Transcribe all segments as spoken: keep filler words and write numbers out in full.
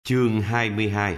Chương hai mươi hai.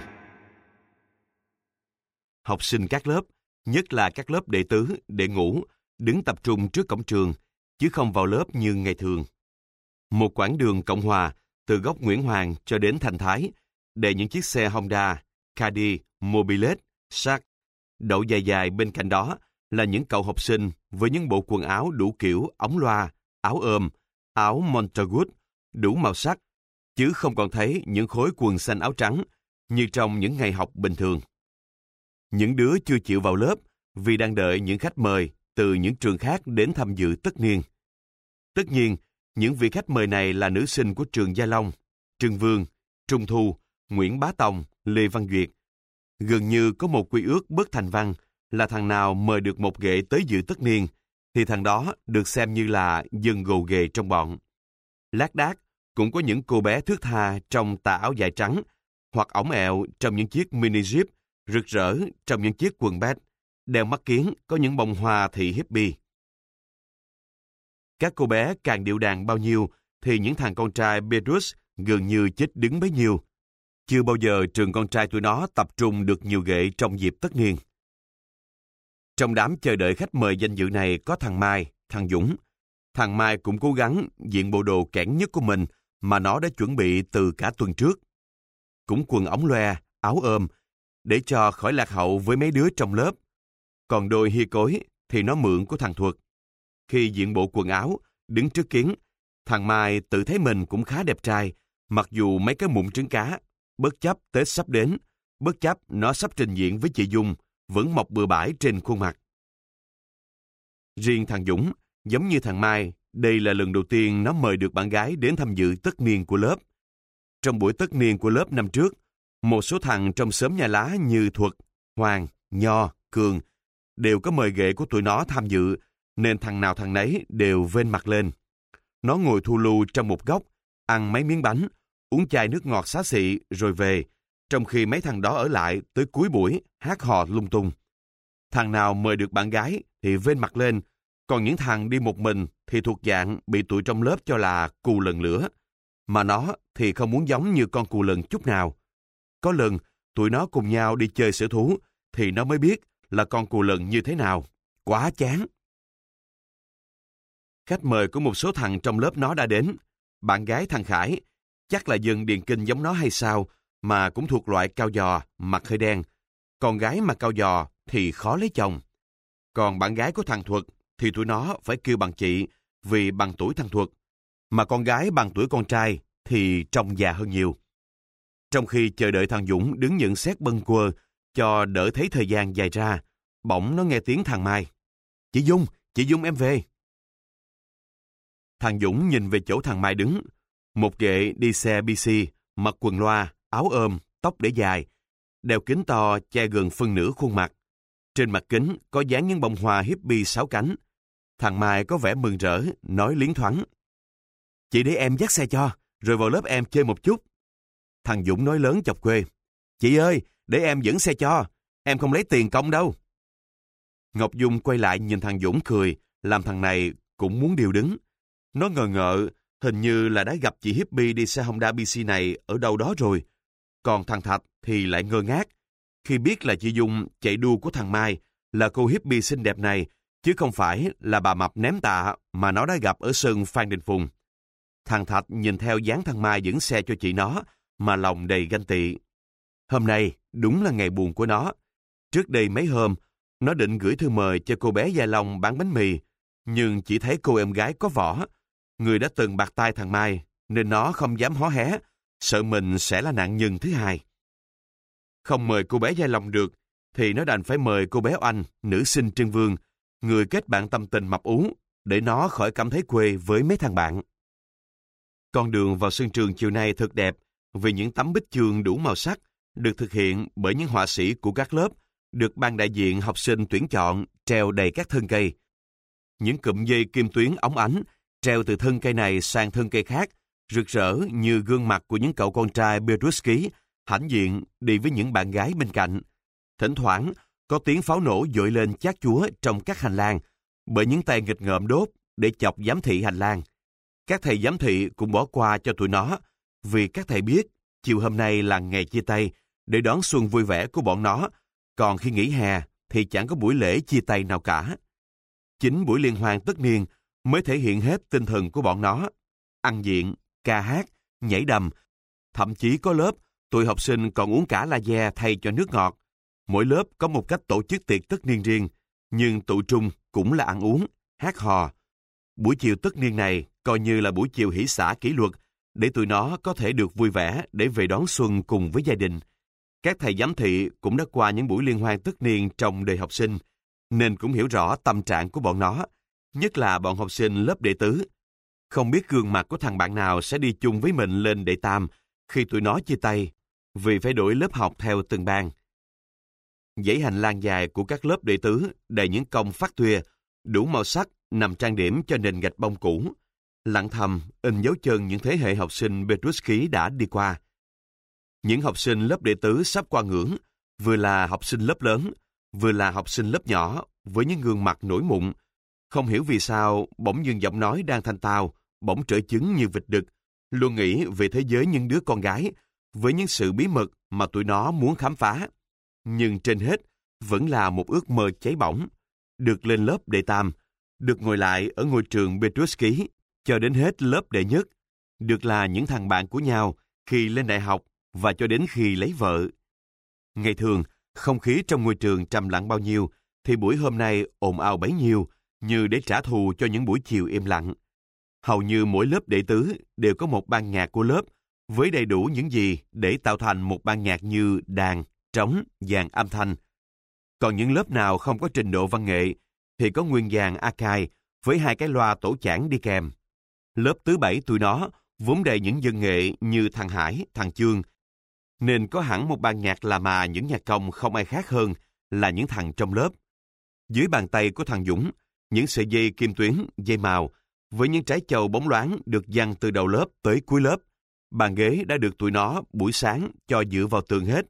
Học sinh các lớp, nhất là các lớp đệ tứ, đệ ngũ, đứng tập trung trước cổng trường, chứ không vào lớp như ngày thường. Một quãng đường Cộng Hòa, từ góc Nguyễn Hoàng cho đến Thành Thái, đầy những chiếc xe Honda, Caddy, Mobilet, Shark. Đậu dài dài bên cạnh đó là những cậu học sinh với những bộ quần áo đủ kiểu ống loa, áo ôm, áo Montagut, đủ màu sắc, chứ không còn thấy những khối quần xanh áo trắng như trong những ngày học bình thường. Những đứa chưa chịu vào lớp vì đang đợi những khách mời từ những trường khác đến tham dự tất niên. Tất nhiên, những vị khách mời này là nữ sinh của trường Gia Long, Trưng Vương, Trung Thu, Nguyễn Bá Tòng, Lê Văn Duyệt. Gần như có một quy ước bất thành văn là thằng nào mời được một ghệ tới dự tất niên thì thằng đó được xem như là dân gồ ghề trong bọn. Lác đác cũng có những cô bé thướt tha trong tà áo dài trắng hoặc ỏng ẹo trong những chiếc mini jeep, rực rỡ trong những chiếc quần bét, đeo mắt kiếng có những bông hoa thị hippie. Các cô bé càng điệu đàn bao nhiêu thì những thằng con trai Petrus gần như chết đứng bấy nhiêu. Chưa bao giờ trường con trai tụi nó tập trung được nhiều ghệ trong dịp tất niên. Trong đám chờ đợi khách mời danh dự này có thằng Mai, thằng Dũng. Thằng Mai cũng cố gắng diện bộ đồ kẽn nhất của mình mà nó đã chuẩn bị từ cả tuần trước. Cũng quần ống loe, áo ôm, để cho khỏi lạc hậu với mấy đứa trong lớp. Còn đôi hi cối thì nó mượn của thằng Thuật. Khi diện bộ quần áo, đứng trước kiến, thằng Mai tự thấy mình cũng khá đẹp trai, mặc dù mấy cái mụn trứng cá, bất chấp Tết sắp đến, bất chấp nó sắp trình diễn với chị Dung, vẫn mọc bừa bãi trên khuôn mặt. Riêng thằng Dũng, giống như thằng Mai, đây là lần đầu tiên nó mời được bạn gái đến tham dự tất niên của lớp. Trong buổi tất niên của lớp năm trước, một số thằng trong xóm nhà lá như Thuật, Hoàng, Nho, Cường đều có mời ghệ của tụi nó tham dự, nên thằng nào thằng nấy đều vênh mặt lên. Nó ngồi thu lưu trong một góc, ăn mấy miếng bánh, uống chai nước ngọt xá xị rồi về, trong khi mấy thằng đó ở lại tới cuối buổi hát hò lung tung. Thằng nào mời được bạn gái thì vênh mặt lên, còn những thằng đi một mình thì thuộc dạng bị tụi trong lớp cho là cù lần lửa. Mà nó thì không muốn giống như con cù lần chút nào. Có lần tụi nó cùng nhau đi chơi sở thú thì nó mới biết là con cù lần như thế nào. Quá chán. Khách mời của một số thằng trong lớp nó đã đến. Bạn gái thằng Khải, chắc là dân điền kinh giống nó hay sao, mà cũng thuộc loại cao giò, mặt hơi đen. Con gái mà cao giò thì khó lấy chồng. Còn bạn gái của thằng Thuật thì tụi nó phải kêu bằng chị vì bằng tuổi thằng Thuật. Mà con gái bằng tuổi con trai thì trông già hơn nhiều. Trong khi chờ đợi thằng Dũng đứng nhận xét bâng quơ cho đỡ thấy thời gian dài ra, bỗng nó nghe tiếng thằng Mai. Chị Dung, chị Dung em về. Thằng Dũng nhìn về chỗ thằng Mai đứng. Một ghệ đi xe bê xê, mặc quần loa, áo ôm, tóc để dài, đeo kính to che gần phân nửa khuôn mặt. Trên mặt kính có dán những bông hoa hippie sáu cánh. Thằng Mai có vẻ mừng rỡ, nói liến thoáng. Chị để em dắt xe cho, rồi vào lớp em chơi một chút. Thằng Dũng nói lớn chọc quê. Chị ơi, để em dẫn xe cho, em không lấy tiền công đâu. Ngọc Dung quay lại nhìn thằng Dũng cười, làm thằng này cũng muốn điều đứng. Nó ngờ ngợ, hình như là đã gặp chị hippie đi xe Honda bê xê này ở đâu đó rồi. Còn thằng Thạch thì lại ngơ ngác, khi biết là chị Dung chạy đua của thằng Mai là cô hippie xinh đẹp này, chứ không phải là bà mập ném tạ mà nó đã gặp ở sân Phan Đình Phùng. Thằng Thạch nhìn theo dáng thằng Mai dẫn xe cho chị nó, mà lòng đầy ganh tị. Hôm nay đúng là ngày buồn của nó. Trước đây mấy hôm, nó định gửi thư mời cho cô bé Gia Long bán bánh mì, nhưng chỉ thấy cô em gái có võ, người đã từng bạc tai thằng Mai, nên nó không dám hó hé, sợ mình sẽ là nạn nhân thứ hai. Không mời cô bé Gia Long được, thì nó đành phải mời cô bé Oanh, nữ sinh Trưng Vương, người kết bạn tâm tình mập ú, để nó khỏi cảm thấy quê với mấy thằng bạn. Con đường vào sân trường chiều nay thật đẹp, vì những tấm bích chương đủ màu sắc, được thực hiện bởi những họa sĩ của các lớp, được ban đại diện học sinh tuyển chọn treo đầy các thân cây. Những cụm dây kim tuyến óng ánh, treo từ thân cây này sang thân cây khác, rực rỡ như gương mặt của những cậu con trai Petrusky, hãnh diện đi với những bạn gái bên cạnh. Thỉnh thoảng, có tiếng pháo nổ dội lên chát chúa trong các hành lang, bởi những tay nghịch ngợm đốt để chọc giám thị hành lang. Các thầy giám thị cũng bỏ qua cho tụi nó, vì các thầy biết chiều hôm nay là ngày chia tay để đón xuân vui vẻ của bọn nó, còn khi nghỉ hè thì chẳng có buổi lễ chia tay nào cả. Chính buổi liên hoan tất niên mới thể hiện hết tinh thần của bọn nó. Ăn diện, ca hát, nhảy đầm, thậm chí có lớp, tụi học sinh còn uống cả laser thay cho nước ngọt. Mỗi lớp có một cách tổ chức tiệc tất niên riêng, nhưng tụ chung cũng là ăn uống, hát hò. Buổi chiều tất niên này coi như là buổi chiều hỷ xả kỷ luật, để tụi nó có thể được vui vẻ để về đón xuân cùng với gia đình. Các thầy giám thị cũng đã qua những buổi liên hoan tất niên trong đời học sinh, nên cũng hiểu rõ tâm trạng của bọn nó, nhất là bọn học sinh lớp đệ tứ. Không biết gương mặt của thằng bạn nào sẽ đi chung với mình lên đệ tam khi tụi nó chia tay, vì phải đổi lớp học theo từng ban. Dãy hành lang dài của các lớp đệ tứ đầy những cong phát tuya, đủ màu sắc nằm trang điểm cho nền gạch bông cũ, lặng thầm in dấu chân những thế hệ học sinh Petrushki đã đi qua. Những học sinh lớp đệ tứ sắp qua ngưỡng, vừa là học sinh lớp lớn, vừa là học sinh lớp nhỏ, với những gương mặt nổi mụn. Không hiểu vì sao, bỗng dưng giọng nói đang thanh tao, bỗng trở chứng như vịt đực, luôn nghĩ về thế giới những đứa con gái, với những sự bí mật mà tụi nó muốn khám phá. Nhưng trên hết, vẫn là một ước mơ cháy bỏng. Được lên lớp đệ tam, được ngồi lại ở ngôi trường Petrushki, cho đến hết lớp đệ nhất, được là những thằng bạn của nhau khi lên đại học và cho đến khi lấy vợ. Ngày thường, không khí trong ngôi trường trầm lặng bao nhiêu, thì buổi hôm nay ồn ào bấy nhiêu, như để trả thù cho những buổi chiều im lặng. Hầu như mỗi lớp đệ tứ đều có một ban nhạc của lớp, với đầy đủ những gì để tạo thành một ban nhạc như đàn, trống, dàn âm thanh. Còn những lớp nào không có trình độ văn nghệ, thì có nguyên dàn Akai với hai cái loa tổ chảng đi kèm. Lớp thứ bảy tụi nó vốn đầy những dân nghệ như thằng Hải, thằng Chương, nên có hẳn một ban nhạc là mà những nhạc công không ai khác hơn là những thằng trong lớp. Dưới bàn tay của thằng Dũng, những sợi dây kim tuyến, dây màu, với những trái châu bóng loáng được giăng từ đầu lớp tới cuối lớp. Bàn ghế đã được tụi nó buổi sáng cho dựa vào tường hết,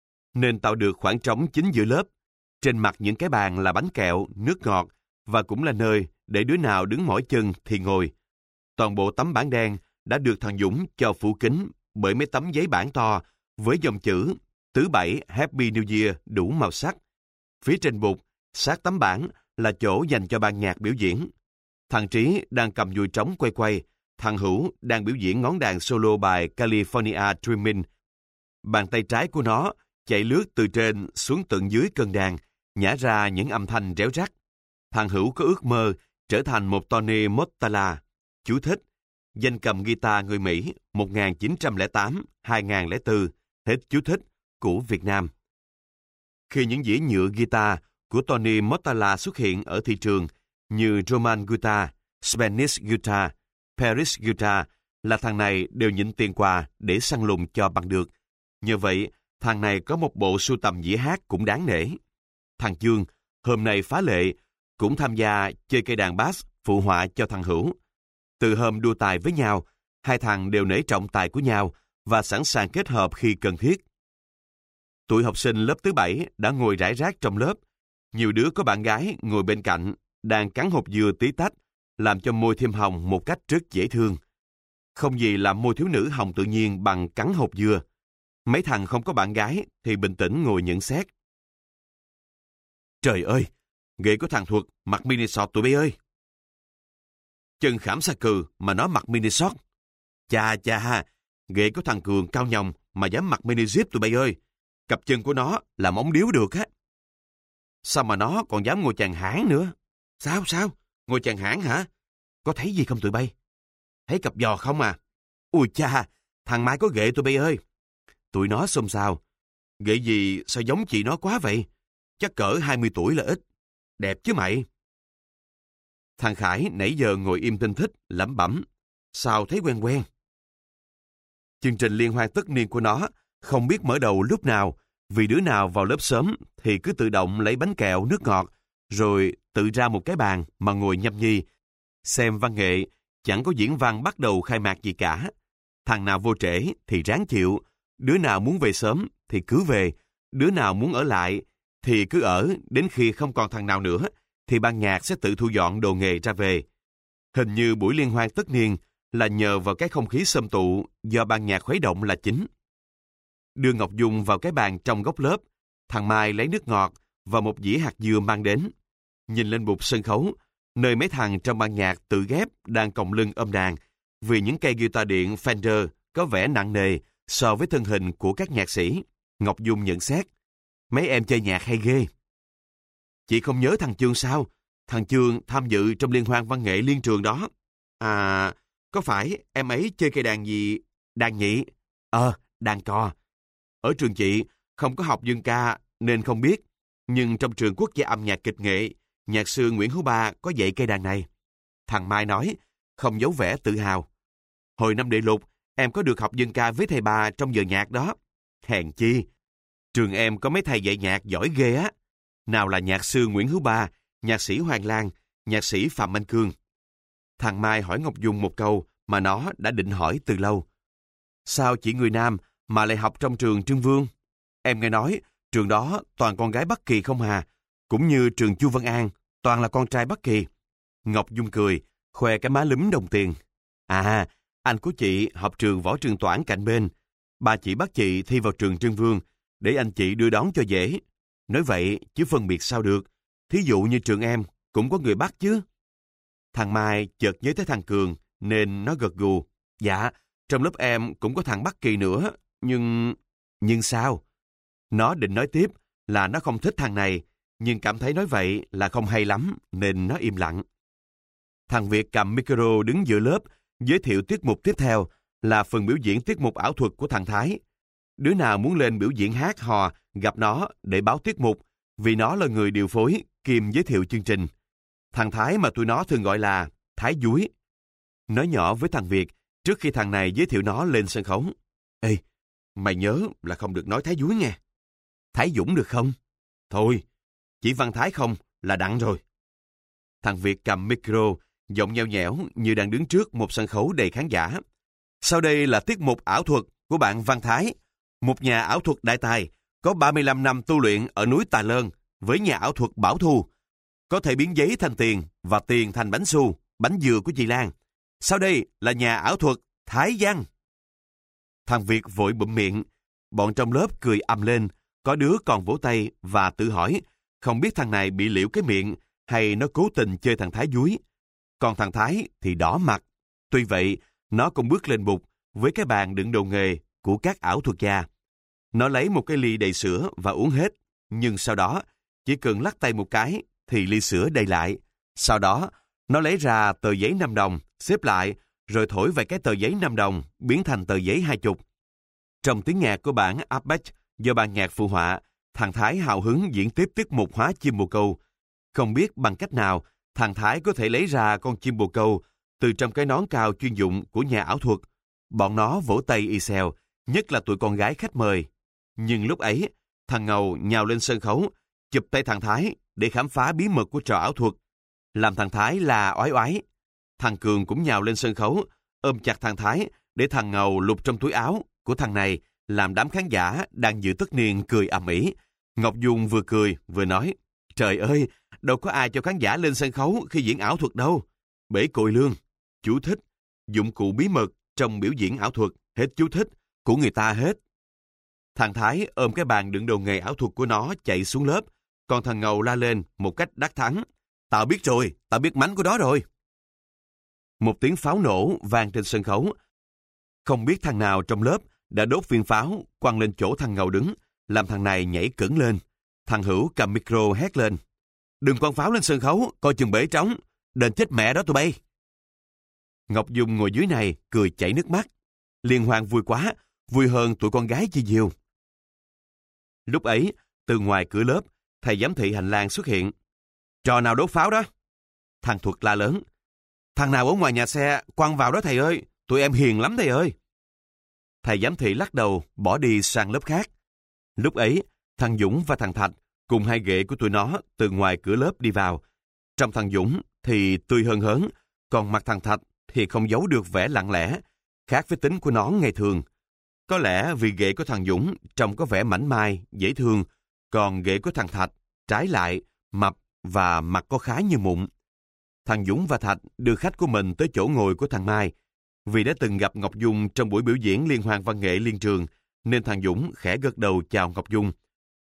nên tạo được khoảng trống chính giữa lớp. Trên mặt những cái bàn là bánh kẹo, nước ngọt, và cũng là nơi để đứa nào đứng mỏi chân thì ngồi. Toàn bộ tấm bảng đen đã được thằng Dũng cho phủ kín bởi mấy tấm giấy bảng to với dòng chữ thứ bảy Happy New Year đủ màu sắc. Phía trên bục, sát tấm bảng là chỗ dành cho ban nhạc biểu diễn. Thằng Trí đang cầm dùi trống quay quay, thằng Hữu đang biểu diễn ngón đàn solo bài California Dreamin'. Bàn tay trái của nó chạy lướt từ trên xuống tận dưới cân đàn, nhả ra những âm thanh réo rắt. Thằng Hữu có ước mơ trở thành một Tony Mottala. Chú thích: danh cầm guitar người Mỹ một nghìn chín trăm lẻ tám đến hai nghìn lẻ bốn, hết chú thích, của Việt Nam. Khi những dĩa nhựa guitar của Tony Mottala xuất hiện ở thị trường như Roman Guitar, Spanish Guitar, Paris Guitar, là thằng này đều nhịn tiền quà để săn lùng cho bằng được. Nhờ vậy, thằng này có một bộ sưu tầm dĩa hát cũng đáng nể. Thằng Chương, hôm nay phá lệ, cũng tham gia chơi cây đàn bass phụ họa cho thằng Hữu. Từ hôm đua tài với nhau, hai thằng đều nể trọng tài của nhau và sẵn sàng kết hợp khi cần thiết. Tụi học sinh lớp thứ bảy đã ngồi rải rác trong lớp. Nhiều đứa có bạn gái ngồi bên cạnh, đang cắn hộp dưa tí tách, làm cho môi thêm hồng một cách rất dễ thương. Không gì làm môi thiếu nữ hồng tự nhiên bằng cắn hộp dưa. Mấy thằng không có bạn gái thì bình tĩnh ngồi nhận xét. Trời ơi, ghệ của thằng Thuật mặc mini short tụi bay ơi. Chân khảm xa cừ mà nó mặc mini short. Chà chà, ghệ của thằng Cường cao nhồng mà dám mặc mini zip tụi bay ơi. Cặp chân của nó làm ống điếu được á. Sao mà nó còn dám ngồi chàng hãng nữa? Sao sao? Ngồi chàng hãng hả? Có thấy gì không tụi bay? Thấy cặp giò không à? Ui cha, thằng Mai có ghệ tụi bay ơi. Tụi nó xôn xao. Ghệ gì sao giống chị nó quá vậy? Chắc cỡ hai mươi tuổi là ít. Đẹp chứ mày. Thằng Khải nãy giờ ngồi im tinh thích, lẩm bẩm. Sao thấy quen quen? Chương trình liên hoan tất niên của nó không biết mở đầu lúc nào, vì đứa nào vào lớp sớm thì cứ tự động lấy bánh kẹo, nước ngọt, rồi tự ra một cái bàn mà ngồi nhâm nhi. Xem văn nghệ, chẳng có diễn văn bắt đầu khai mạc gì cả. Thằng nào vô trễ thì ráng chịu, đứa nào muốn về sớm thì cứ về, đứa nào muốn ở lại thì cứ ở, đến khi không còn thằng nào nữa thì ban nhạc sẽ tự thu dọn đồ nghề ra về. Hình như buổi liên hoan tất niên là nhờ vào cái không khí xôm tụ do ban nhạc khuấy động là chính. đưa Ngọc Dung vào cái bàn trong góc lớp. Thằng Mai lấy nước ngọt và một dĩa hạt dưa mang đến. Nhìn lên bục sân khấu, nơi mấy thằng trong ban nhạc tự ghép đang còng lưng ôm đàn, vì những cây guitar điện Fender có vẻ nặng nề so với thân hình của các nhạc sĩ. Ngọc Dung nhận xét, mấy em chơi nhạc hay ghê. Chị không nhớ thằng Chương sao? Thằng Chương tham dự trong liên hoan văn nghệ liên trường đó. À, có phải em ấy chơi cây đàn gì? Đàn nhị? Ờ, đàn cò. Ở trường chị không có học dân ca nên không biết, nhưng trong trường quốc gia âm nhạc kịch nghệ, nhạc sư Nguyễn Hữu Ba có dạy cây đàn này. Thằng Mai nói, không giấu vẻ tự hào. Hồi năm đệ lục, em có được học dân ca với thầy Ba trong giờ nhạc đó. Hèn chi, trường em có mấy thầy dạy nhạc giỏi ghê á. Nào là nhạc sư Nguyễn Hữu Ba, nhạc sĩ Hoàng Lan, nhạc sĩ Phạm Anh Cương. Thằng Mai hỏi Ngọc Dung một câu mà nó đã định hỏi từ lâu. Sao chỉ người nam mà lại học trong trường Trưng Vương? Em nghe nói trường đó toàn con gái Bắc Kỳ không hà, cũng như trường Chu Văn An, toàn là con trai Bắc Kỳ. Ngọc Dung cười, khoe cái má lúm đồng tiền. À, anh của chị học trường Võ Trường Toản cạnh bên. Bà chị bắt chị thi vào trường Trưng Vương, để anh chị đưa đón cho dễ. Nói vậy chứ phân biệt sao được. Thí dụ như trường em cũng có người Bắc chứ. Thằng Mai chợt nhớ tới thằng Cường nên nó gật gù. Dạ, trong lớp em cũng có thằng Bắc Kỳ nữa, nhưng... Nhưng sao? Nó định nói tiếp là nó không thích thằng này, nhưng cảm thấy nói vậy là không hay lắm nên nó im lặng. Thằng Việt cầm micro đứng giữa lớp, giới thiệu tiết mục tiếp theo là phần biểu diễn tiết mục ảo thuật của thằng Thái. Đứa nào muốn lên biểu diễn hát hò gặp nó để báo tiết mục, vì nó là người điều phối kiêm giới thiệu chương trình. Thằng Thái mà tụi nó thường gọi là Thái Dúi. Nói nhỏ với thằng Việt trước khi thằng này giới thiệu nó lên sân khấu. Ê, mày nhớ là không được nói Thái Dúi nghe. Thái Dũng được không? Thôi, chỉ Văn Thái không là đặng rồi. Thằng Việt cầm micro, giọng nheo nhẽo như đang đứng trước một sân khấu đầy khán giả. Sau đây là tiết mục ảo thuật của bạn Văn Thái, một nhà ảo thuật đại tài, có ba mươi lăm năm tu luyện ở núi Tà Lơn với nhà ảo thuật Bảo Thu. Có thể biến giấy thành tiền và tiền thành bánh xu, bánh dừa của chị Lan. Sau đây là nhà ảo thuật Thái Văn. Thằng Việt vội bụm miệng, bọn trong lớp cười ầm lên, có đứa còn vỗ tay và tự hỏi, không biết thằng này bị liễu cái miệng hay nó cố tình chơi thằng Thái Dúi. Còn thằng Thái thì đỏ mặt. Tuy vậy, nó cũng bước lên bục với cái bàn đựng đồ nghề của các ảo thuật gia. Nó lấy một cái ly đầy sữa và uống hết, nhưng sau đó chỉ cần lắc tay một cái thì ly sữa đầy lại. Sau đó, nó lấy ra tờ giấy năm đồng, xếp lại, rồi thổi vài cái tờ giấy năm đồng biến thành tờ giấy hai chục. Trong tiếng nhạc của bản Arpeg do ban nhạc phụ họa, thằng Thái hào hứng diễn tiếp tiết mục hóa chim bồ câu. Không biết bằng cách nào thằng Thái có thể lấy ra con chim bồ câu từ trong cái nón cao chuyên dụng của nhà ảo thuật. Bọn nó vỗ tay y xèo, nhất là tụi con gái khách mời. Nhưng lúc ấy, thằng Ngầu nhào lên sân khấu, chụp tay thằng Thái để khám phá bí mật của trò ảo thuật, làm thằng Thái là oái oái. Thằng Cường cũng nhào lên sân khấu, ôm chặt thằng Thái để thằng Ngầu lục trong túi áo của thằng này, làm đám khán giả đang dự tất niên cười ầm ĩ. Ngọc Dung vừa cười vừa nói, trời ơi, đâu có ai cho khán giả lên sân khấu khi diễn ảo thuật đâu. Bể cội lương, chú thích, dụng cụ bí mật trong biểu diễn ảo thuật, hết chú thích, của người ta hết. Thằng Thái ôm cái bàn đựng đồ nghề ảo thuật của nó chạy xuống lớp, còn thằng Ngầu la lên một cách đắc thắng. Tao biết rồi, tao biết mánh của đó rồi. Một tiếng pháo nổ vang trên sân khấu. Không biết thằng nào trong lớp đã đốt viên pháo quăng lên chỗ thằng Ngầu đứng, làm thằng này nhảy cẫng lên. Thằng Hữu cầm micro hét lên. Đừng quăng pháo lên sân khấu, coi chừng bể trống. Đền chết mẹ đó tụi bay. Ngọc Dung ngồi dưới này cười chảy nước mắt. Liên hoan vui quá, vui hơn tụi con gái chi nhiều. Lúc ấy, từ ngoài cửa lớp, thầy giám thị hành lang xuất hiện. Trò nào đốt pháo đó? Thằng Thuật la lớn. Thằng nào ở ngoài nhà xe quăng vào đó thầy ơi, tụi em hiền lắm thầy ơi. Thầy giám thị lắc đầu, bỏ đi sang lớp khác. Lúc ấy, thằng Dũng và thằng Thạch cùng hai ghệ của tụi nó từ ngoài cửa lớp đi vào. Trong thằng Dũng thì tươi hân hớn, còn mặt thằng Thạch thì không giấu được vẻ lặng lẽ, khác với tính của nó ngày thường. Có lẽ vì ghệ của thằng Dũng trông có vẻ mảnh mai, dễ thương, còn ghệ của thằng Thạch trái lại, mập và mặt có khá như mụn. Thằng Dũng và Thạch đưa khách của mình tới chỗ ngồi của thằng Mai. Vì đã từng gặp Ngọc Dung trong buổi biểu diễn liên hoan văn nghệ liên trường, nên thằng Dũng khẽ gật đầu chào Ngọc Dung.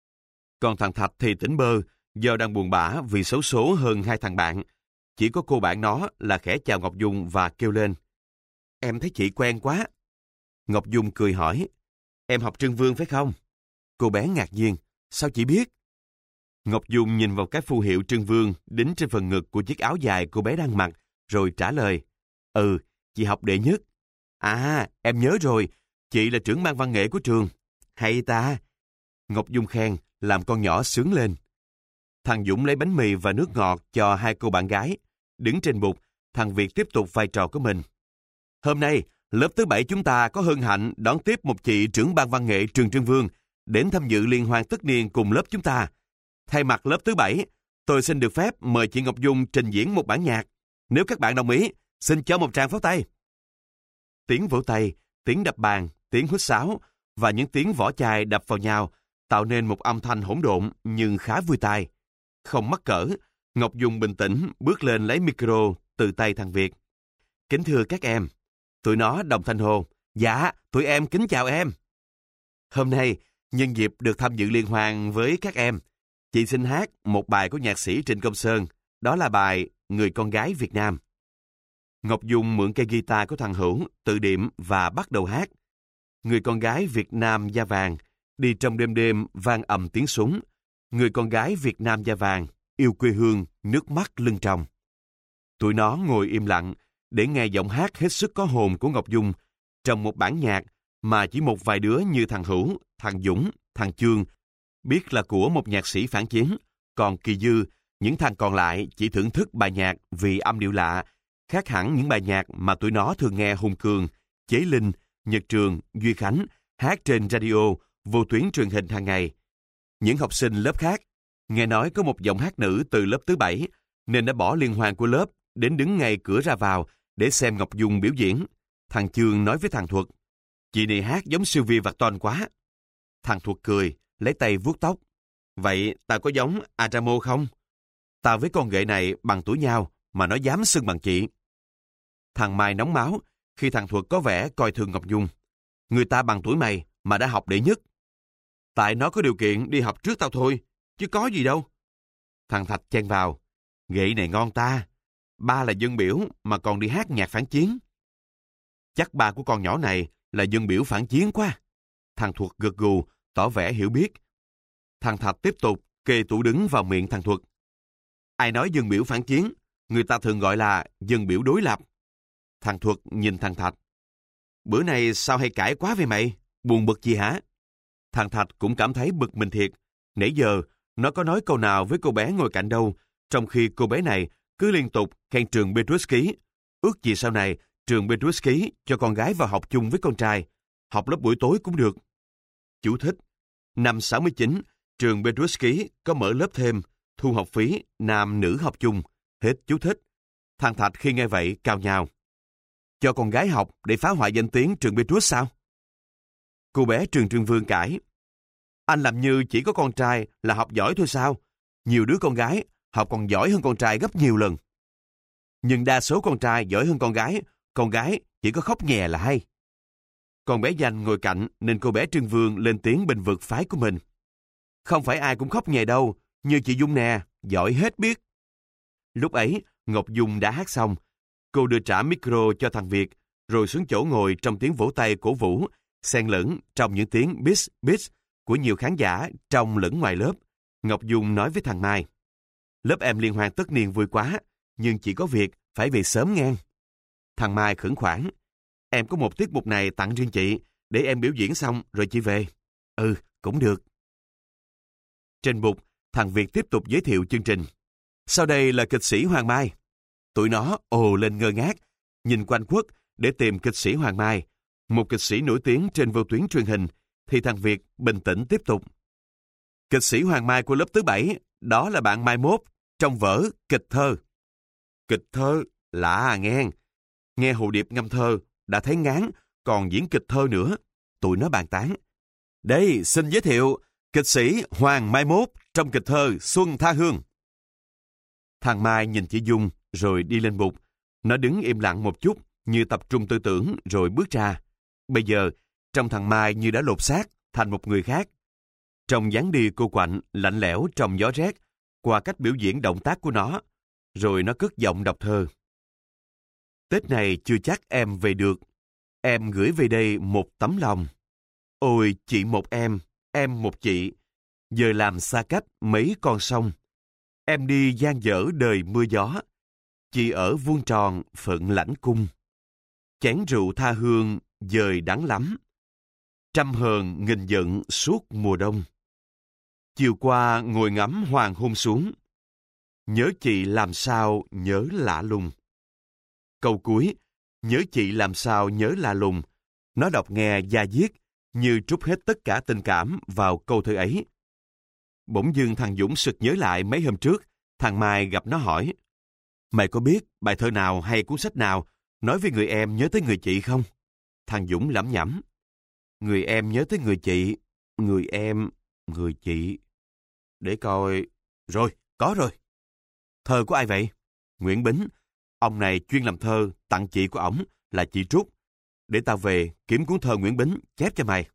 Còn thằng Thạch thì tỉnh bơ, do đang buồn bã vì xấu số hơn hai thằng bạn. Chỉ có cô bạn nó là khẽ chào Ngọc Dung và kêu lên: "Em thấy chị quen quá." Ngọc Dung cười hỏi: "Em học Trưng Vương phải không?" Cô bé ngạc nhiên: "Sao chị biết?" Ngọc Dung nhìn vào cái phù hiệu Trưng Vương đính trên phần ngực của chiếc áo dài cô bé đang mặc, rồi trả lời: "Ừ, chị học đệ nhất." "À, em nhớ rồi, chị là trưởng ban văn nghệ của trường." "Hay ta." Ngọc Dung khen, làm con nhỏ sướng lên. Thằng Dũng lấy bánh mì và nước ngọt cho hai cô bạn gái. Đứng trên bục, thằng Việt tiếp tục vai trò của mình. "Hôm nay, lớp thứ bảy chúng ta có hân hạnh đón tiếp một chị trưởng ban văn nghệ trường Trưng Vương đến tham dự liên hoan tất niên cùng lớp chúng ta. Thay mặt lớp thứ bảy, tôi xin được phép mời chị Ngọc Dung trình diễn một bản nhạc. Nếu các bạn đồng ý, xin cho một tràng pháo tay." Tiếng vỗ tay, tiếng đập bàn, tiếng huýt sáo và những tiếng vỏ chai đập vào nhau tạo nên một âm thanh hỗn độn nhưng khá vui tai. Không mắc cỡ, Ngọc Dung bình tĩnh bước lên lấy micro từ tay thằng Việt. "Kính thưa các em." Tụi nó đồng thanh hô: "Dạ, tụi em kính chào em." "Hôm nay, nhân dịp được tham dự liên hoan với các em, chị xin hát một bài của nhạc sĩ Trịnh Công Sơn, đó là bài Người con gái Việt Nam." Ngọc Dung mượn cây guitar của thằng Hữu, tự điệm và bắt đầu hát. Người con gái Việt Nam da vàng, đi trong đêm đêm vang ầm tiếng súng. Người con gái Việt Nam da vàng, yêu quê hương, nước mắt lưng tròng. Tụi nó ngồi im lặng để nghe giọng hát hết sức có hồn của Ngọc Dung trong một bản nhạc mà chỉ một vài đứa như thằng Hữu, thằng Dũng, thằng Chương biết là của một nhạc sĩ phản chiến, còn Kỳ Dư, những thằng còn lại chỉ thưởng thức bài nhạc vì âm điệu lạ, khác hẳn những bài nhạc mà tụi nó thường nghe Hùng Cường, Chế Linh, Nhật Trường, Duy Khánh hát trên radio, vô tuyến truyền hình hàng ngày. Những học sinh lớp khác nghe nói có một giọng hát nữ từ lớp thứ bảy nên đã bỏ liên hoan của lớp đến đứng ngay cửa ra vào để xem Ngọc Dung biểu diễn. Thằng Chương nói với thằng Thuật: "Chị này hát giống Sylvie Vartan quá." Thằng Thuật cười, lấy tay vuốt tóc: "Vậy tao có giống Adamo không? Tao với con ghệ này bằng tuổi nhau mà nó dám xưng bằng chị." Thằng Mai nóng máu khi thằng Thuật có vẻ coi thường Ngọc Dung. "Người ta bằng tuổi mày mà đã học đệ nhất." "Tại nó có điều kiện đi học trước tao thôi, chứ có gì đâu." Thằng Thạch chen vào: "Ghệ này ngon ta, ba là dân biểu mà còn đi hát nhạc phản chiến." "Chắc ba của con nhỏ này là dân biểu phản chiến quá." Thằng Thuật gật gù, tỏ vẻ hiểu biết. Thằng Thạch tiếp tục kê tủ đứng vào miệng thằng Thuật: "Ai nói dân biểu phản chiến, người ta thường gọi là dân biểu đối lập." Thằng Thuật nhìn thằng Thạch: "Bữa nay sao hay cãi quá về mày, buồn bực gì hả?" Thằng Thạch cũng cảm thấy bực mình thiệt. Nãy giờ, nó có nói câu nào với cô bé ngồi cạnh đâu, trong khi cô bé này cứ liên tục khen trường Petruski. Ước gì sau này, trường Petruski cho con gái vào học chung với con trai, học lớp buổi tối cũng được. Chú thích: Năm sáu mươi chín, trường Petruski có mở lớp thêm, thu học phí, nam nữ học chung. Hết chú thích. Thằng Thạch khi nghe vậy cào nhào: "Cho con gái học để phá hoại danh tiếng trường Petrus sao?" Cô bé trường Trưng Vương cãi: "Anh làm như chỉ có con trai là học giỏi thôi sao? Nhiều đứa con gái học còn giỏi hơn con trai gấp nhiều lần." "Nhưng đa số con trai giỏi hơn con gái, con gái chỉ có khóc nhè là hay." Con bé Danh ngồi cạnh nên cô bé Trưng Vương lên tiếng bênh vực phái của mình: "Không phải ai cũng khóc nhè đâu, như chị Dung nè, giỏi hết biết." Lúc ấy, Ngọc Dung đã hát xong. Cô đưa trả micro cho thằng Việt, rồi xuống chỗ ngồi trong tiếng vỗ tay cổ vũ, xen lẫn trong những tiếng beats beats của nhiều khán giả trong lẫn ngoài lớp. Ngọc Dung nói với thằng Mai: "Lớp em liên hoan tất niên vui quá, nhưng chỉ có việc phải về sớm ngang." Thằng Mai khẩn khoản: "Em có một tiết mục này tặng riêng chị, để em biểu diễn xong rồi chị về." "Ừ, cũng được." Trên bục, thằng Việt tiếp tục giới thiệu chương trình. "Sau đây là kịch sĩ Hoàng Mai." Tụi nó ồ lên ngơ ngác, nhìn quanh quất để tìm kịch sĩ Hoàng Mai, một kịch sĩ nổi tiếng trên vô tuyến truyền hình, thì thằng Việt bình tĩnh tiếp tục: "Kịch sĩ Hoàng Mai của lớp thứ bảy, đó là bạn Mai Mốt, trong vở kịch thơ." Kịch thơ? Lạ à nghe. Nghe Hồ Điệp ngâm thơ, đã thấy ngán, còn diễn kịch thơ nữa. Tụi nó bàn tán: "Đây, xin giới thiệu, kịch sĩ Hoàng Mai Mốt trong kịch thơ Xuân Tha Hương." Thằng Mai nhìn chị Dung, rồi đi lên bục. Nó đứng im lặng một chút, như tập trung tư tưởng, rồi bước ra. Bây giờ, trong thằng Mai như đã lột xác, thành một người khác. Trong dáng đi cô quạnh, lạnh lẽo trong gió rét, qua cách biểu diễn động tác của nó, rồi nó cất giọng đọc thơ. Tết này chưa chắc em về được, em gửi về đây một tấm lòng. Ôi chị một em, em một chị, giờ làm xa cách mấy con sông. Em đi gian dở đời mưa gió, chị ở vuông tròn phận lãnh cung. Chén rượu tha hương dời đắng lắm, trăm hờn nghìn giận suốt mùa đông. Chiều qua ngồi ngắm hoàng hôn xuống, nhớ chị làm sao nhớ lạ lùng. Câu cuối, nhớ chị làm sao nhớ lạ lùng, nó đọc nghe da diết, như trút hết tất cả tình cảm vào câu thơ ấy. Bỗng dưng thằng Dũng sực nhớ lại mấy hôm trước, thằng Mai gặp nó hỏi, mày có biết bài thơ nào hay cuốn sách nào nói với người em nhớ tới người chị không? Thằng Dũng lẩm nhẩm, người em nhớ tới người chị, người em, người chị. Để coi, rồi, có rồi. Thơ của ai vậy? Nguyễn Bính. Ông này chuyên làm thơ, tặng chị của ổng là chị Trúc. Để tao về kiếm cuốn thơ Nguyễn Bính, chép cho mày.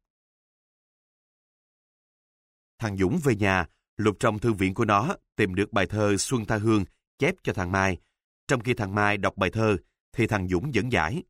Thằng Dũng về nhà, lục trong thư viện của nó, tìm được bài thơ Xuân Tha Hương, chép cho thằng Mai. Trong khi thằng Mai đọc bài thơ, thì thằng Dũng dẫn giải.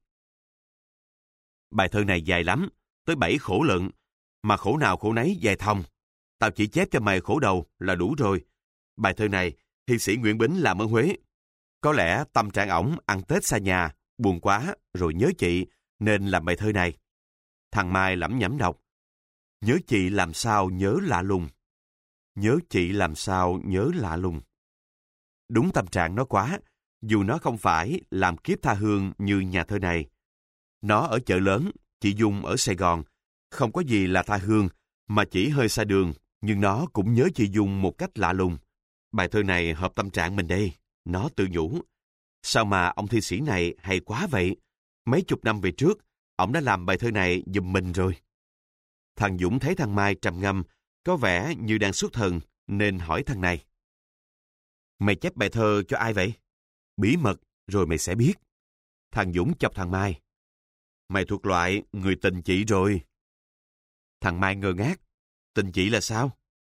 Bài thơ này dài lắm, tới bảy khổ lận, mà khổ nào khổ nấy dài thòng. Tao chỉ chép cho mày khổ đầu là đủ rồi. Bài thơ này, thi sĩ Nguyễn Bính làm ở Huế. Có lẽ tâm trạng ổng ăn Tết xa nhà, buồn quá, rồi nhớ chị, nên làm bài thơ này. Thằng Mai lẩm nhẩm đọc. Nhớ chị làm sao nhớ lạ lùng. Nhớ chị làm sao nhớ lạ lùng. Đúng tâm trạng nó quá, dù nó không phải làm kiếp tha hương như nhà thơ này. Nó ở chợ lớn, chị Dung ở Sài Gòn. Không có gì là tha hương, mà chỉ hơi xa đường, nhưng nó cũng nhớ chị Dung một cách lạ lùng. Bài thơ này hợp tâm trạng mình đây. Nó tự nhủ. Sao mà ông thi sĩ này hay quá vậy? Mấy chục năm về trước, ông đã làm bài thơ này giùm mình rồi. Thằng Dũng thấy thằng Mai trầm ngâm, có vẻ như đang xuất thần, nên hỏi thằng này. Mày chép bài thơ cho ai vậy? Bí mật, rồi mày sẽ biết. Thằng Dũng chọc thằng Mai. Mày thuộc loại người tình chị rồi. Thằng Mai ngơ ngác. Tình chị là sao?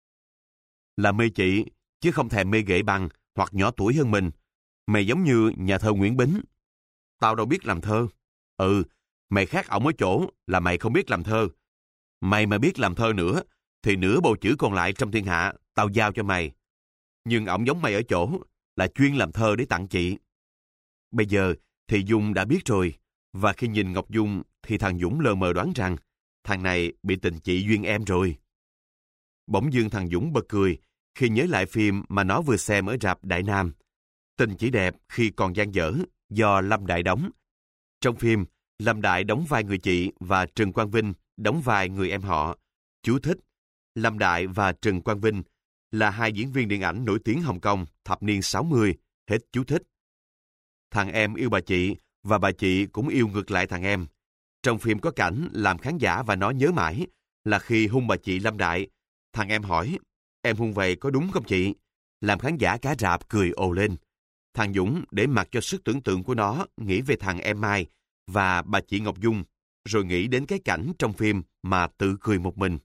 Là mê chị, chứ không thèm mê ghệ bằng hoặc nhỏ tuổi hơn mình. Mày giống như nhà thơ Nguyễn Bính. Tao đâu biết làm thơ. Ừ, mày khác ổng ở chỗ là mày không biết làm thơ. Mày mà biết làm thơ nữa, thì nửa bầu chữ còn lại trong thiên hạ, tao giao cho mày. Nhưng ổng giống mày ở chỗ là chuyên làm thơ để tặng chị. Bây giờ thì Dung đã biết rồi, và khi nhìn Ngọc Dung thì thằng Dũng lờ mờ đoán rằng thằng này bị tình chị duyên em rồi. Bỗng dưng thằng Dũng bật cười khi nhớ lại phim mà nó vừa xem ở rạp Đại Nam, Tình Chỉ Đẹp Khi Còn Dang Dở, do Lâm Đại đóng. Trong phim, Lâm Đại đóng vai người chị và Trần Quang Vinh đóng vai người em họ. Chú thích: Lâm Đại và Trần Quang Vinh là hai diễn viên điện ảnh nổi tiếng Hồng Kông thập niên sáu mươi. Hết chú thích. Thằng em yêu bà chị và bà chị cũng yêu ngược lại thằng em. Trong phim có cảnh làm khán giả và nó nhớ mãi là khi hung bà chị Lâm Đại, thằng em hỏi, em hung vậy có đúng không chị? Làm khán giả cả rạp cười ồ lên. Thằng Dũng để mặc cho sức tưởng tượng của nó nghĩ về thằng em Mai và bà chị Ngọc Dung, rồi nghĩ đến cái cảnh trong phim mà tự cười một mình.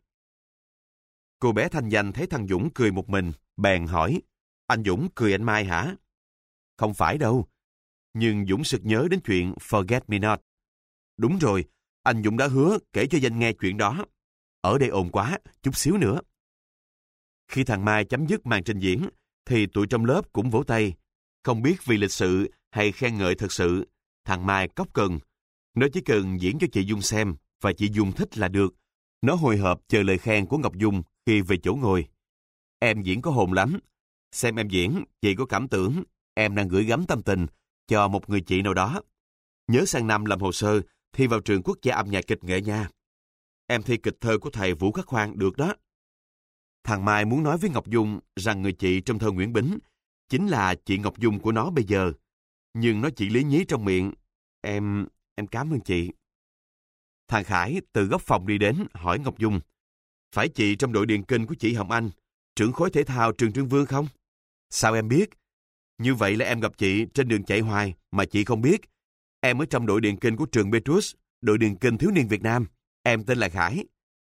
Cô bé Thanh Danh thấy thằng Dũng cười một mình, bèn hỏi, anh Dũng cười anh Mai hả? Không phải đâu. Nhưng Dũng sực nhớ đến chuyện Forget Me Not. Đúng rồi, anh Dũng đã hứa kể cho Danh nghe chuyện đó. Ở đây ồn quá, chút xíu nữa. Khi thằng Mai chấm dứt màn trình diễn, thì tụi trong lớp cũng vỗ tay. Không biết vì lịch sự hay khen ngợi thật sự, thằng Mai cóc cần. Nó chỉ cần diễn cho chị Dung xem, và chị Dung thích là được. Nó hồi hộp chờ lời khen của Ngọc Dung khi về chỗ ngồi. Em diễn có hồn lắm. Xem em diễn, chị có cảm tưởng em đang gửi gắm tâm tình cho một người chị nào đó. Nhớ sang năm làm hồ sơ thi vào trường quốc gia âm nhạc kịch nghệ nha. Em thi kịch thơ của thầy Vũ Khắc Khoan được đó. Thằng Mai muốn nói với Ngọc Dung rằng người chị trong thơ Nguyễn Bính chính là chị Ngọc Dung của nó bây giờ. Nhưng nó chỉ lý nhí trong miệng. Em, em cảm ơn chị. Thằng Khải từ góc phòng đi đến hỏi Ngọc Dung, phải chị trong đội điền kinh của chị Hồng Anh, trưởng khối thể thao trường Trương Vương không? Sao em biết? Như vậy là em gặp chị trên đường chạy hoài mà chị không biết. Em ở trong đội điền kinh của trường Petrus, đội điền kinh thiếu niên Việt Nam. Em tên là Khải.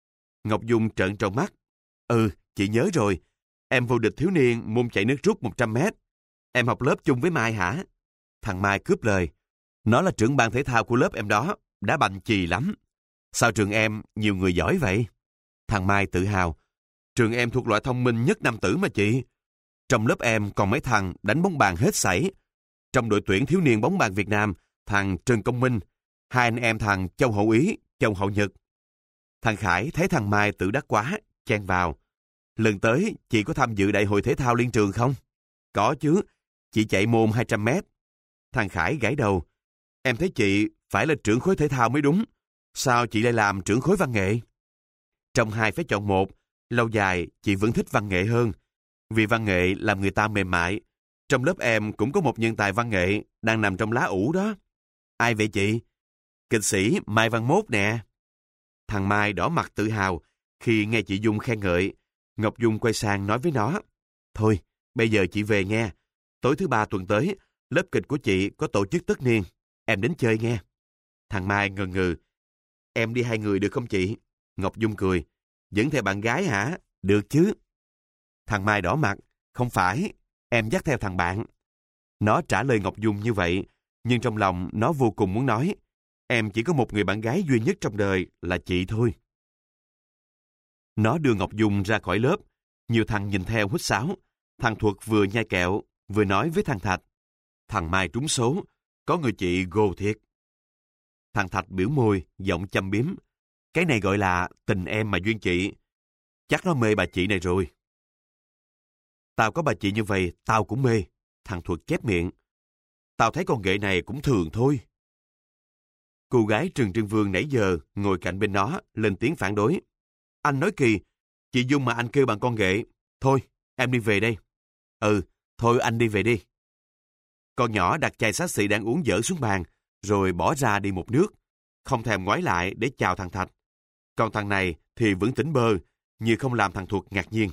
Ngọc Dung trợn tròn mắt. Ừ, chị nhớ rồi. Em vô địch thiếu niên môn chạy nước rút một trăm mét. Em học lớp chung với Mai hả? Thằng Mai cướp lời. Nó là trưởng ban thể thao của lớp em đó, đá banh chì lắm. Sao trường em nhiều người giỏi vậy? Thằng Mai tự hào. Trường em thuộc loại thông minh nhất nam tử mà chị. Trong lớp em còn mấy thằng đánh bóng bàn hết sảy. Trong đội tuyển thiếu niên bóng bàn Việt Nam, thằng Trần Công Minh, hai anh em thằng Châu Hậu Ý, Châu Hậu Nhật. Thằng Khải thấy thằng Mai tự đắc quá, chen vào. Lần tới, chị có tham dự đại hội thể thao liên trường không? Có chứ, chị chạy môn hai trăm mét. Thằng Khải gãi đầu. Em thấy chị phải là trưởng khối thể thao mới đúng. Sao chị lại làm trưởng khối văn nghệ? Trong hai phải chọn một, lâu dài chị vẫn thích văn nghệ hơn. Vì văn nghệ làm người ta mềm mại. Trong lớp em cũng có một nhân tài văn nghệ đang nằm trong lá ủ đó. Ai vậy chị? Kịch sĩ Mai Văn Mốt nè. Thằng Mai đỏ mặt tự hào khi nghe chị Dung khen ngợi. Ngọc Dung quay sang nói với nó. Thôi, bây giờ chị về nghe. Tối thứ ba tuần tới, lớp kịch của chị có tổ chức tất niên. Em đến chơi nghe. Thằng Mai ngần ngừ. Em đi hai người được không chị? Ngọc Dung cười. Dẫn theo bạn gái hả? Được chứ. Thằng Mai đỏ mặt. Không phải, em dắt theo thằng bạn. Nó trả lời Ngọc Dung như vậy, nhưng trong lòng nó vô cùng muốn nói. Em chỉ có một người bạn gái duy nhất trong đời là chị thôi. Nó đưa Ngọc Dung ra khỏi lớp. Nhiều thằng nhìn theo huýt sáo. Thằng Thuật vừa nhai kẹo, vừa nói với thằng Thạch. Thằng Mai trúng số, có người chị gồ thiệt. Thằng Thạch biểu môi, giọng châm biếm. Cái này gọi là tình em mà duyên chị. Chắc nó mê bà chị này rồi. Tao có bà chị như vậy, tao cũng mê. Thằng Thuật chép miệng. Tao thấy con ghệ này cũng thường thôi. Cô gái Trừng Trưng Vương nãy giờ ngồi cạnh bên nó, lên tiếng phản đối. Anh nói kỳ, chị Dung mà anh kêu bằng con ghệ. Thôi, em đi về đây. Ừ, thôi anh đi về đi. Con nhỏ đặt chai xá xị đang uống dở xuống bàn, rồi bỏ ra đi một nước, không thèm ngoái lại để chào thằng Thạch. Còn thằng này thì vẫn tỉnh bơ, như không làm thằng Thuật ngạc nhiên.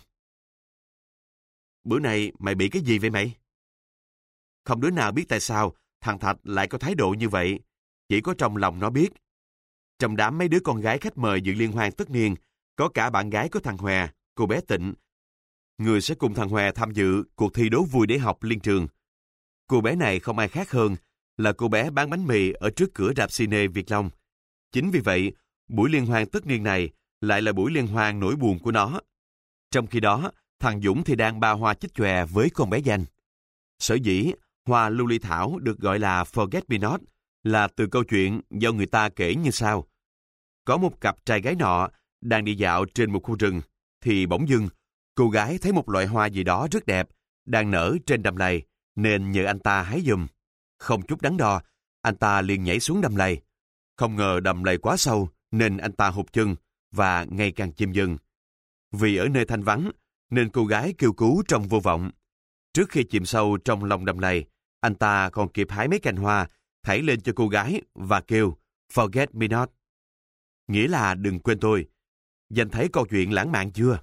Bữa nay mày bị cái gì vậy mày? Không đứa nào biết tại sao thằng Thạch lại có thái độ như vậy, chỉ có trong lòng nó biết. Trong đám mấy đứa con gái khách mời dự liên hoan tất niên, có cả bạn gái của thằng Hòe, cô bé Tịnh. Người sẽ cùng thằng Hòe tham dự cuộc thi đố vui để học liên trường. Cô bé này không ai khác hơn là cô bé bán bánh mì ở trước cửa rạp cine Việt Long. Chính vì vậy, buổi liên hoan tất niên này lại là buổi liên hoan nỗi buồn của nó. Trong khi đó, thằng Dũng thì đang ba hoa chích chòe với con bé Danh. Sở dĩ, hoa lưu ly thảo được gọi là Forget Me Not là từ câu chuyện do người ta kể như sau. Có một cặp trai gái nọ đang đi dạo trên một khu rừng, thì bỗng dưng, cô gái thấy một loại hoa gì đó rất đẹp, đang nở trên đầm lầy, nên nhờ anh ta hái giùm. Không chút đắn đo, anh ta liền nhảy xuống đầm lầy. Không ngờ đầm lầy quá sâu, nên anh ta hụt chân và ngày càng chìm dần. Vì ở nơi thanh vắng, nên cô gái kêu cứu trong vô vọng. Trước khi chìm sâu trong lòng đầm lầy, anh ta còn kịp hái mấy cành hoa, thảy lên cho cô gái và kêu Forget Me Not. Nghĩa là đừng quên tôi. Danh thấy câu chuyện lãng mạn chưa?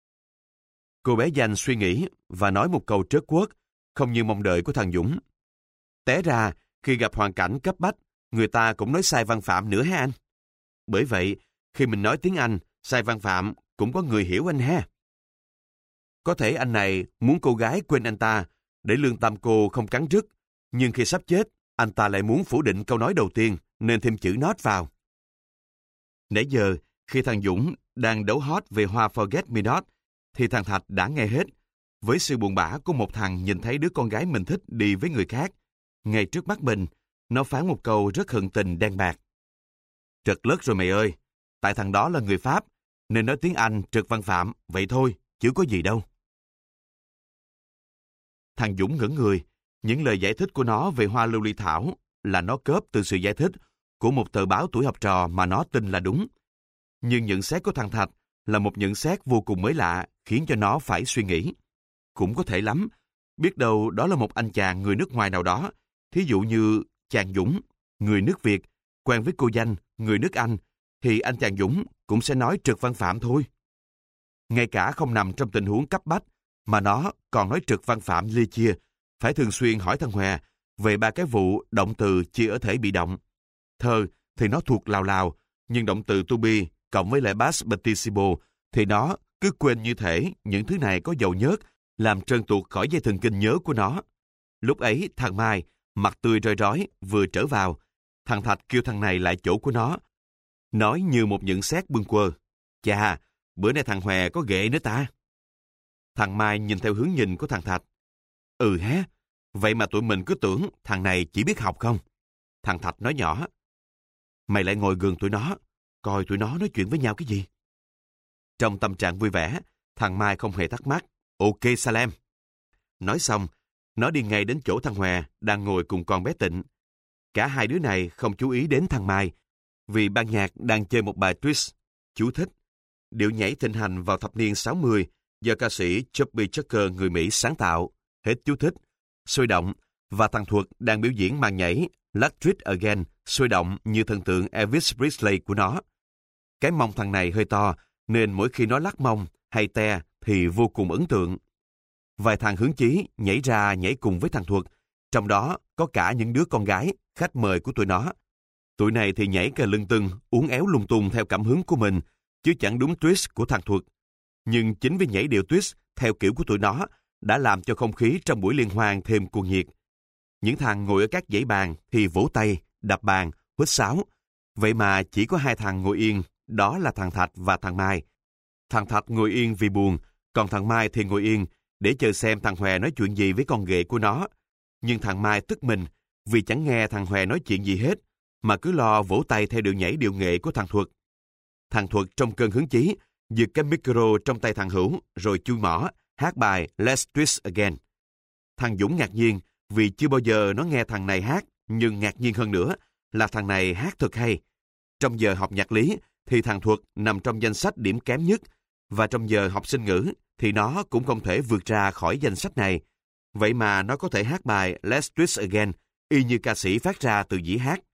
Cô bé Danh suy nghĩ và nói một câu trớt quớt, không như mong đợi của thằng Dũng. Té ra, khi gặp hoàn cảnh cấp bách, người ta cũng nói sai văn phạm nữa ha anh? Bởi vậy, khi mình nói tiếng Anh, sai văn phạm cũng có người hiểu anh ha. Có thể anh này muốn cô gái quên anh ta, để lương tâm cô không cắn rứt, nhưng khi sắp chết, anh ta lại muốn phủ định câu nói đầu tiên, nên thêm chữ not vào. Nãy giờ, khi thằng Dũng đang đấu hot về hoa Forget Me Not, thì thằng Thạch đã nghe hết, với sự buồn bã của một thằng nhìn thấy đứa con gái mình thích đi với người khác. Ngay trước mắt mình, nó phán một câu rất hận tình đen bạc. Trật lất rồi mày ơi, tại thằng đó là người Pháp, nên nói tiếng Anh trật văn phạm, vậy thôi, chứ có gì đâu. Thằng Dũng ngẩn người, những lời giải thích của nó về hoa lưu ly thảo là nó cóp từ sự giải thích của một tờ báo tuổi học trò mà nó tin là đúng. Nhưng nhận xét của thằng Thạch là một nhận xét vô cùng mới lạ, khiến cho nó phải suy nghĩ. Cũng có thể lắm, biết đâu đó là một anh chàng người nước ngoài nào đó, thí dụ như chàng Dũng, người nước Việt, quen với cô Danh, người nước Anh, thì anh chàng Dũng cũng sẽ nói trật văn phạm thôi. Ngay cả không nằm trong tình huống cấp bách, mà nó còn nói trật văn phạm lia chia, phải thường xuyên hỏi thằng Hòe về ba cái vụ động từ chia ở thể bị động. Thơ thì nó thuộc lào lào, nhưng động từ to be cộng với lại bass participo thì nó cứ quên như thể những thứ này có dầu nhớt làm trơn tuột khỏi dây thần kinh nhớ của nó. Lúc ấy thằng Mai, mặt tươi roi rói, vừa trở vào. Thằng Thạch kêu thằng này lại chỗ của nó. Nói như một nhận xét bâng quơ. Chà, bữa nay thằng Hòe có ghệ nữa ta. Thằng Mai nhìn theo hướng nhìn của thằng Thạch. Ừ hé, vậy mà tụi mình cứ tưởng thằng này chỉ biết học không? Thằng Thạch nói nhỏ. Mày lại ngồi gần tụi nó, coi tụi nó nói chuyện với nhau cái gì. Trong tâm trạng vui vẻ, thằng Mai không hề thắc mắc. Ok Salem. Nói xong, nó đi ngay đến chỗ thằng Hòe đang ngồi cùng con bé Tịnh. Cả hai đứa này không chú ý đến thằng Mai, vì ban nhạc đang chơi một bài twist. Chú thích. Điệu nhảy thịnh hành vào thập niên sáu mươi do ca sĩ Chubby Checker người Mỹ sáng tạo. Hết chú thích. Sôi động, và thằng Thuật đang biểu diễn màn nhảy Let's Do It Again, sôi động như thần tượng Elvis Presley của nó. Cái mông thằng này hơi to, nên mỗi khi nó lắc mông hay te thì vô cùng ấn tượng. Vài thằng hướng chí nhảy ra nhảy cùng với thằng Thuật, trong đó có cả những đứa con gái, khách mời của tụi nó. Tụi này thì nhảy cà lưng tưng, uốn éo lung tung theo cảm hứng của mình, chứ chẳng đúng twist của thằng Thuật. Nhưng chính vì nhảy điệu twist theo kiểu của tụi nó đã làm cho không khí trong buổi liên hoan thêm cuồng nhiệt. Những thằng ngồi ở các dãy bàn thì vỗ tay, đập bàn, huýt sáo. Vậy mà chỉ có hai thằng ngồi yên, đó là thằng Thạch và thằng Mai. Thằng Thạch ngồi yên vì buồn, còn thằng Mai thì ngồi yên để chờ xem thằng Hòe nói chuyện gì với con ghệ của nó. Nhưng thằng Mai tức mình vì chẳng nghe thằng Hòe nói chuyện gì hết, mà cứ lo vỗ tay theo điệu nhảy điệu nghệ của thằng Thuật. Thằng Thuật trong cơn hứng chí, giật cái micro trong tay thằng Hữu rồi chui mỏ, hát bài Let's Twist Again. Thằng Dũng ngạc nhiên vì chưa bao giờ nó nghe thằng này hát, nhưng ngạc nhiên hơn nữa là thằng này hát thật hay. Trong giờ học nhạc lý thì thằng Thuật nằm trong danh sách điểm kém nhất, và trong giờ học sinh ngữ thì nó cũng không thể vượt ra khỏi danh sách này. Vậy mà nó có thể hát bài Let's Twist Again y như ca sĩ phát ra từ dĩ hát.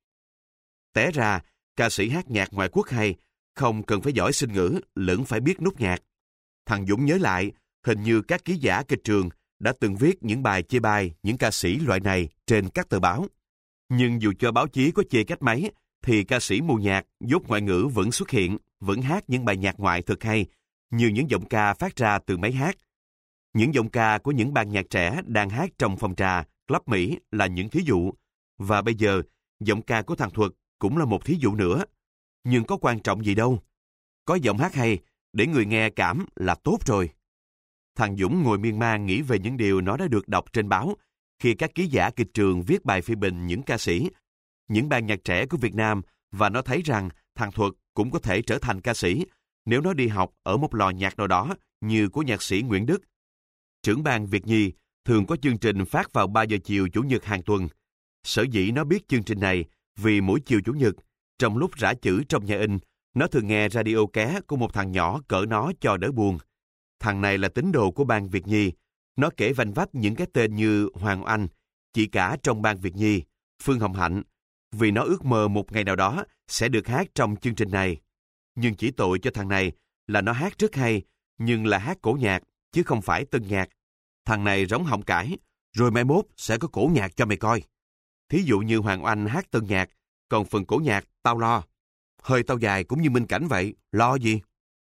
Té ra, ca sĩ hát nhạc ngoại quốc hay, không cần phải giỏi sinh ngữ, lẫn phải biết nốt nhạc. Thằng Dũng nhớ lại, hình như các ký giả kịch trường đã từng viết những bài chê bai những ca sĩ loại này trên các tờ báo. Nhưng dù cho báo chí có chê cách mấy, thì ca sĩ mù nhạc dốt ngoại ngữ vẫn xuất hiện, vẫn hát những bài nhạc ngoại thật hay, như những giọng ca phát ra từ máy hát. Những giọng ca của những ban nhạc trẻ đang hát trong phòng trà, club Mỹ là những thí dụ. Và bây giờ, giọng ca của thằng Thuật cũng là một thí dụ nữa. Nhưng có quan trọng gì đâu. Có giọng hát hay, để người nghe cảm là tốt rồi. Thằng Dũng ngồi miên man nghĩ về những điều nó đã được đọc trên báo khi các ký giả kịch trường viết bài phê bình những ca sĩ, những ban nhạc trẻ của Việt Nam, và nó thấy rằng thằng Thuật cũng có thể trở thành ca sĩ nếu nó đi học ở một lò nhạc nào đó như của nhạc sĩ Nguyễn Đức. Trưởng ban Việt Nhi thường có chương trình phát vào ba giờ chiều Chủ nhật hàng tuần. Sở dĩ nó biết chương trình này vì mỗi chiều Chủ nhật, trong lúc rã chữ trong nhà in, nó thường nghe radio ké của một thằng nhỏ cỡ nó cho đỡ buồn. Thằng này là tín đồ của ban Việt Nhi. Nó kể vanh vách những cái tên như Hoàng Anh, chị cả trong ban Việt Nhi, Phương Hồng Hạnh, vì nó ước mơ một ngày nào đó sẽ được hát trong chương trình này. Nhưng chỉ tội cho thằng này là nó hát rất hay, nhưng là hát cổ nhạc, chứ không phải tân nhạc. Thằng này rống họng cãi, rồi mai mốt sẽ có cổ nhạc cho mày coi. Thí dụ như Hoàng Anh hát tân nhạc, còn phần cổ nhạc tao lo. Hơi tao dài cũng như Minh Cảnh vậy, lo gì?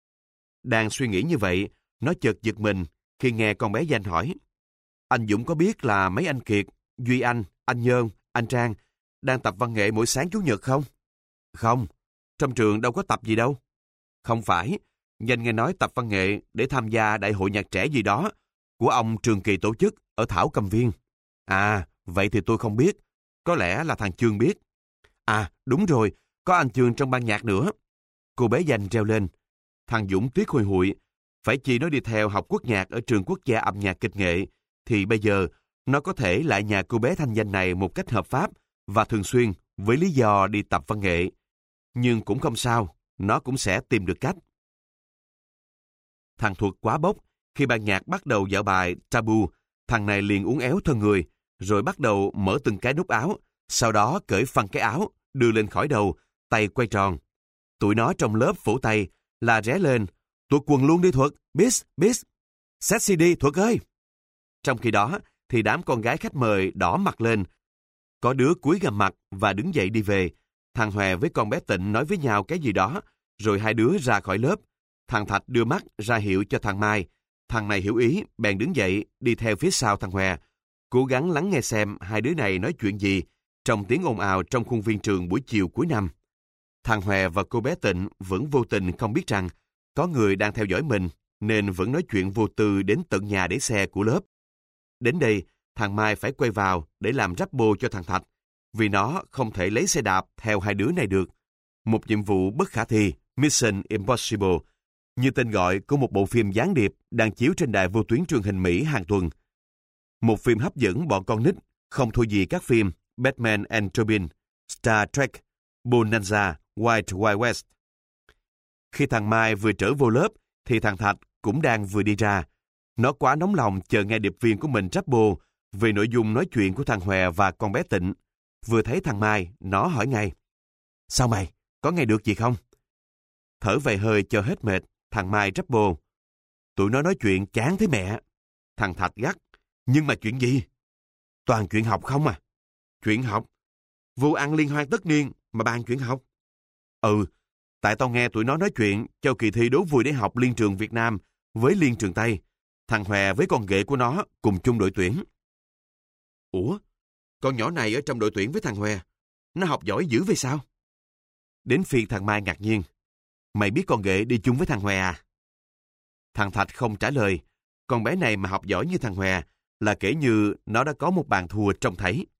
Đang suy nghĩ như vậy, nó chợt giật mình khi nghe con bé Danh hỏi. Anh Dũng có biết là mấy anh Kiệt, Duy Anh, anh Nhơn, anh Trang đang tập văn nghệ mỗi sáng Chủ nhật không? Không, trong trường đâu có tập gì đâu. Không phải, Danh nghe nói tập văn nghệ để tham gia đại hội nhạc trẻ gì đó của ông Trường Kỳ tổ chức ở Thảo Cầm Viên. À, vậy thì tôi không biết. Có lẽ là thằng Chương biết. À, đúng rồi, có anh Chương trong ban nhạc nữa. Cô bé Danh reo lên. Thằng Dũng tiếc hùi hụi. Phải chi nó đi theo học quốc nhạc ở trường quốc gia âm nhạc kịch nghệ, thì bây giờ nó có thể lại nhà cô bé Thanh Danh này một cách hợp pháp và thường xuyên với lý do đi tập văn nghệ. Nhưng cũng không sao, nó cũng sẽ tìm được cách. Thằng Thuật quá bốc. Khi ban nhạc bắt đầu dạo bài Tabu, thằng này liền uốn éo thân người, rồi bắt đầu mở từng cái nút áo, sau đó cởi phăng cái áo, đưa lên khỏi đầu, tay quay tròn. Tụi nó trong lớp vỗ tay, là ré lên, tuột quần luôn đi Thuật, bis, bis, sexy đi Thuật ơi. Trong khi đó, thì đám con gái khách mời đỏ mặt lên. Có đứa cúi gằm mặt và đứng dậy đi về. Thằng Hòe với con bé Tịnh nói với nhau cái gì đó, Rồi hai đứa ra khỏi lớp. Thằng Thạch đưa mắt ra hiệu cho thằng Mai. Thằng này hiểu ý, bèn đứng dậy, đi theo phía sau thằng Hòe, cố gắng lắng nghe xem hai đứa này nói chuyện gì trong tiếng ồn ào trong khuôn viên trường buổi chiều cuối năm. Thằng Hòe và cô bé Tịnh vẫn vô tình không biết rằng có người đang theo dõi mình, nên vẫn nói chuyện vô tư đến tận nhà để xe của lớp. Đến đây, thằng Mai phải quay vào để làm ráp bô cho thằng Thạch, vì nó không thể lấy xe đạp theo hai đứa này được. Một nhiệm vụ bất khả thi, Mission Impossible, như tên gọi của một bộ phim gián điệp đang chiếu trên đài vô tuyến truyền hình Mỹ hàng tuần. Một phim hấp dẫn bọn con nít, không thua gì các phim Batman and Robin, Star Trek, Bonanza, Wild Wild West. Khi thằng Mai vừa trở vô lớp, thì thằng Thạch cũng đang vừa đi ra. Nó quá nóng lòng chờ nghe điệp viên của mình ráp bô về nội dung nói chuyện của thằng Hòe và con bé Tịnh. Vừa thấy thằng Mai, nó hỏi ngay: "Sao mày, có nghe được gì không?" Thở vài hơi cho hết mệt, thằng Mai ráp bô: "Tụi nó nói chuyện chán thế mẹ." Thằng Thạch gắt: "Nhưng mà chuyện gì?" "Toàn chuyện học không à." "Chuyện học? Vô ăn liên hoan tất niên mà bàn chuyện học?" "Ừ, tại tao nghe tụi nó nói chuyện cho kỳ thi đố vui để học liên trường Việt Nam với liên trường Tây. Thằng Hòe với con ghệ của nó cùng chung đội tuyển." "Ủa, con nhỏ này ở trong đội tuyển với thằng Hòe, nó học giỏi dữ vậy sao?" Đến phiên thằng Mai ngạc nhiên: "Mày biết con ghệ đi chung với thằng Hòe à?" Thằng Thạch không trả lời. Con bé này mà học giỏi như thằng Hòe là kể như nó đã có một bàn thua trông thấy.